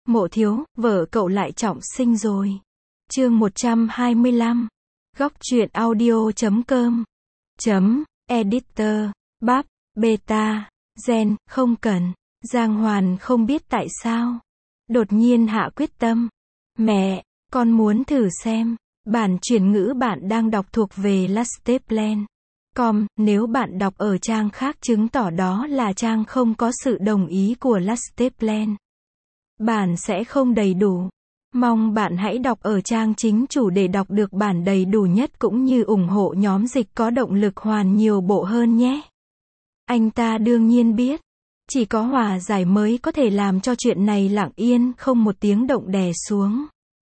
Mộ thiếu, vợ cậu lại trọng sinh rồi. Chương 125. Góc truyện audio.com. Editor. Bắp. Beta. Gen. Không cần. Giang Hoàn không biết tại sao. Đột nhiên hạ quyết tâm. Mẹ, con muốn thử xem. Bản chuyển ngữ bạn đang đọc thuộc về Lasteplan.com. Nếu bạn đọc ở trang khác chứng tỏ đó là trang không có sự đồng ý của Lasteplan. Bản sẽ không đầy đủ. Mong bạn hãy đọc ở trang chính chủ để đọc được bản đầy đủ nhất cũng như ủng hộ nhóm dịch có động lực hoàn nhiều bộ hơn nhé. Anh ta đương nhiên biết. Chỉ có hòa giải mới có thể làm cho chuyện này lặng yên không một tiếng động đè xuống.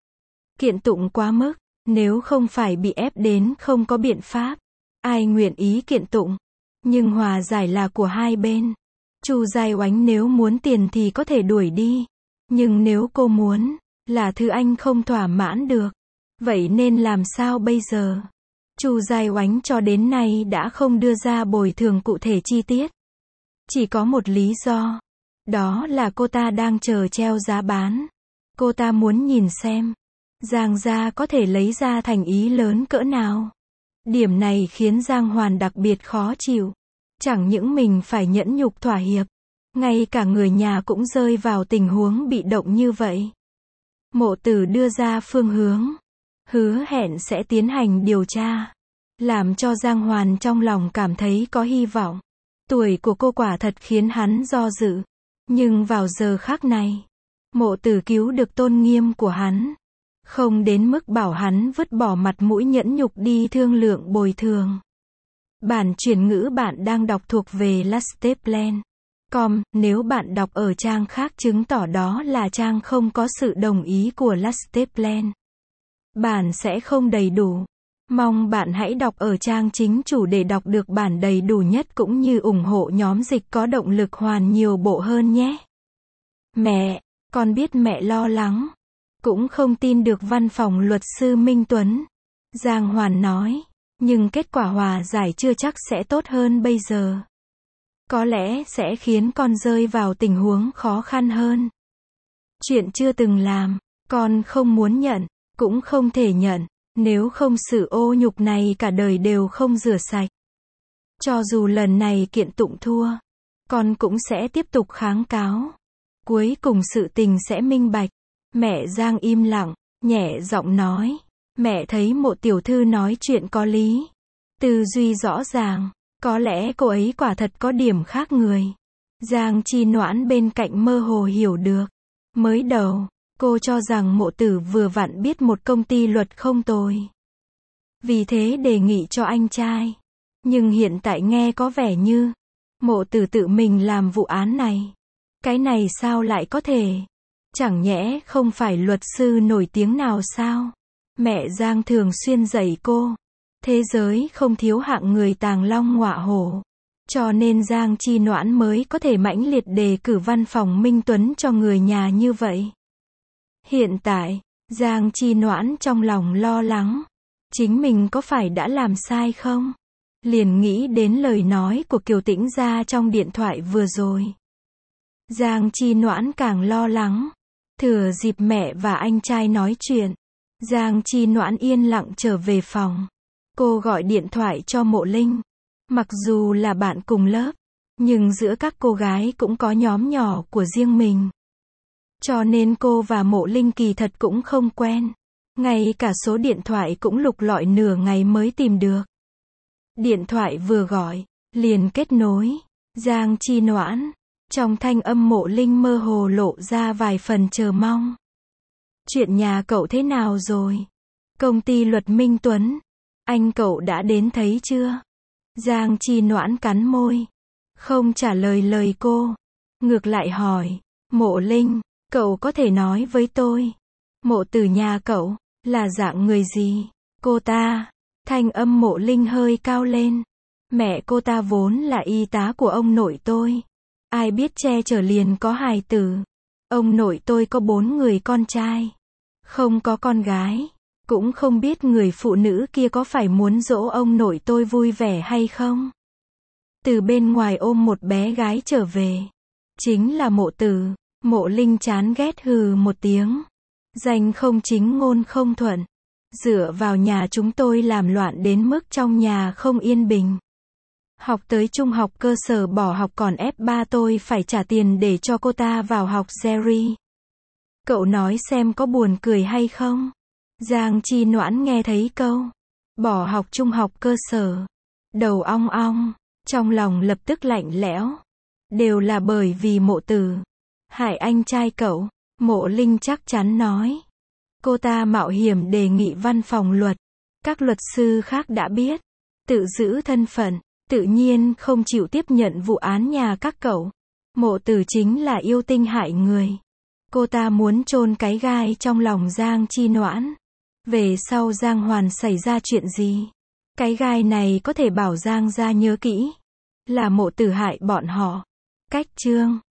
Kiện tụng quá mức. Nếu không phải bị ép đến không có biện pháp. Ai nguyện ý kiện tụng. Nhưng hòa giải là của hai bên. Chu Giai Oánh nếu muốn tiền thì có thể đuổi đi. Nhưng nếu cô muốn, là thứ anh không thỏa mãn được. Vậy nên làm sao bây giờ? Chu Giai Oánh cho đến nay đã không đưa ra bồi thường cụ thể chi tiết. Chỉ có một lý do. Đó là cô ta đang chờ treo giá bán. Cô ta muốn nhìn xem. Giang gia có thể lấy ra thành ý lớn cỡ nào. Điểm này khiến Giang Hoàn đặc biệt khó chịu. Chẳng những mình phải nhẫn nhục thỏa hiệp. Ngay cả người nhà cũng rơi vào tình huống bị động như vậy. Mộ Tử đưa ra phương hướng. Hứa hẹn sẽ tiến hành điều tra. Làm cho Giang Hoàn trong lòng cảm thấy có hy vọng. Tuổi của cô quả thật khiến hắn do dự. Nhưng vào giờ khắc này, Mộ Tử cứu được tôn nghiêm của hắn. Không đến mức bảo hắn vứt bỏ mặt mũi nhẫn nhục đi thương lượng bồi thường. Bản chuyển ngữ bạn đang đọc thuộc về Lasteplan.com. Nếu bạn đọc ở trang khác chứng tỏ đó là trang không có sự đồng ý của Lasteplan. Bản sẽ không đầy đủ. Mong bạn hãy đọc ở trang chính chủ để đọc được bản đầy đủ nhất cũng như ủng hộ nhóm dịch có động lực hoàn nhiều bộ hơn nhé. Mẹ, con biết mẹ lo lắng. Cũng không tin được văn phòng luật sư Minh Tuấn. Giang Hoàn nói. Nhưng kết quả hòa giải chưa chắc sẽ tốt hơn bây giờ. Có lẽ sẽ khiến con rơi vào tình huống khó khăn hơn. Chuyện chưa từng làm, con không muốn nhận, cũng không thể nhận. Nếu không sự ô nhục này cả đời đều không rửa sạch. Cho dù lần này kiện tụng thua, con cũng sẽ tiếp tục kháng cáo. Cuối cùng sự tình sẽ minh bạch. Mẹ Giang im lặng, nhẹ giọng nói. Mẹ thấy Mộ tiểu thư nói chuyện có lý. Tư duy rõ ràng. Có lẽ cô ấy quả thật có điểm khác người. Giang Chi Noãn bên cạnh mơ hồ hiểu được. Mới đầu, cô cho rằng Mộ Tử vừa vặn biết một công ty luật không tồi. Vì thế đề nghị cho anh trai. Nhưng hiện tại nghe có vẻ như Mộ Tử tự mình làm vụ án này. Cái này sao lại có thể? Chẳng nhẽ không phải luật sư nổi tiếng nào sao? Mẹ Giang thường xuyên dạy cô. Thế giới không thiếu hạng người tàng long ngọa hổ. Cho nên Giang Chi Noãn mới có thể mãnh liệt đề cử văn phòng Minh Tuấn cho người nhà như vậy. Hiện tại, Giang Chi Noãn trong lòng lo lắng. Chính mình có phải đã làm sai không? Liền nghĩ đến lời nói của Kiều Tĩnh Gia trong điện thoại vừa rồi. Giang Chi Noãn càng lo lắng. Thừa dịp mẹ và anh trai nói chuyện, Giang Chi Noãn yên lặng trở về phòng. Cô gọi điện thoại cho Mộ Linh. Mặc dù là bạn cùng lớp, nhưng giữa các cô gái cũng có nhóm nhỏ của riêng mình. Cho nên cô và Mộ Linh kỳ thật cũng không quen. Ngay cả số điện thoại cũng lục lọi nửa ngày mới tìm được. Điện thoại vừa gọi, liền kết nối. Giang Chi Noãn. Trong thanh âm Mộ Linh mơ hồ lộ ra vài phần chờ mong. Chuyện nhà cậu thế nào rồi? Công ty luật Minh Tuấn. Anh cậu đã đến thấy chưa? Giang Chi Noãn cắn môi. Không trả lời lời cô. Ngược lại hỏi. Mộ Linh, cậu có thể nói với tôi. Mộ Tử nhà cậu, là dạng người gì? Cô ta. Thanh âm Mộ Linh hơi cao lên. Mẹ cô ta vốn là y tá của ông nội tôi. Ai biết che chở liền có hài tử. Ông nội tôi có 4 người con trai. Không có con gái. Cũng không biết người phụ nữ kia có phải muốn dỗ ông nội tôi vui vẻ hay không. Từ bên ngoài ôm một bé gái trở về. Chính là Mộ Tử. Mộ Linh chán ghét hừ một tiếng. Danh không chính ngôn không thuận. Dựa vào nhà chúng tôi làm loạn đến mức trong nhà không yên bình. Học tới trung học cơ sở bỏ học còn ép ba tôi phải trả tiền để cho cô ta vào học Jerry. Cậu nói xem có buồn cười hay không? Giang Chi Noãn nghe thấy câu bỏ học trung học cơ sở, đầu ong ong, trong lòng lập tức lạnh lẽo. Đều là bởi vì Mộ Tử hại anh trai cậu. Mộ Linh chắc chắn nói. Cô ta mạo hiểm đề nghị văn phòng luật. Các luật sư khác đã biết, tự giữ thân phận, tự nhiên không chịu tiếp nhận vụ án nhà các cậu. Mộ Tử chính là yêu tinh hại người. Cô ta muốn chôn cái gai trong lòng Giang Chi Noãn. Về sau Giang Hoàn xảy ra chuyện gì, cái gai này có thể bảo Giang gia nhớ kỹ, là Mộ Tử hại bọn họ. Cách chương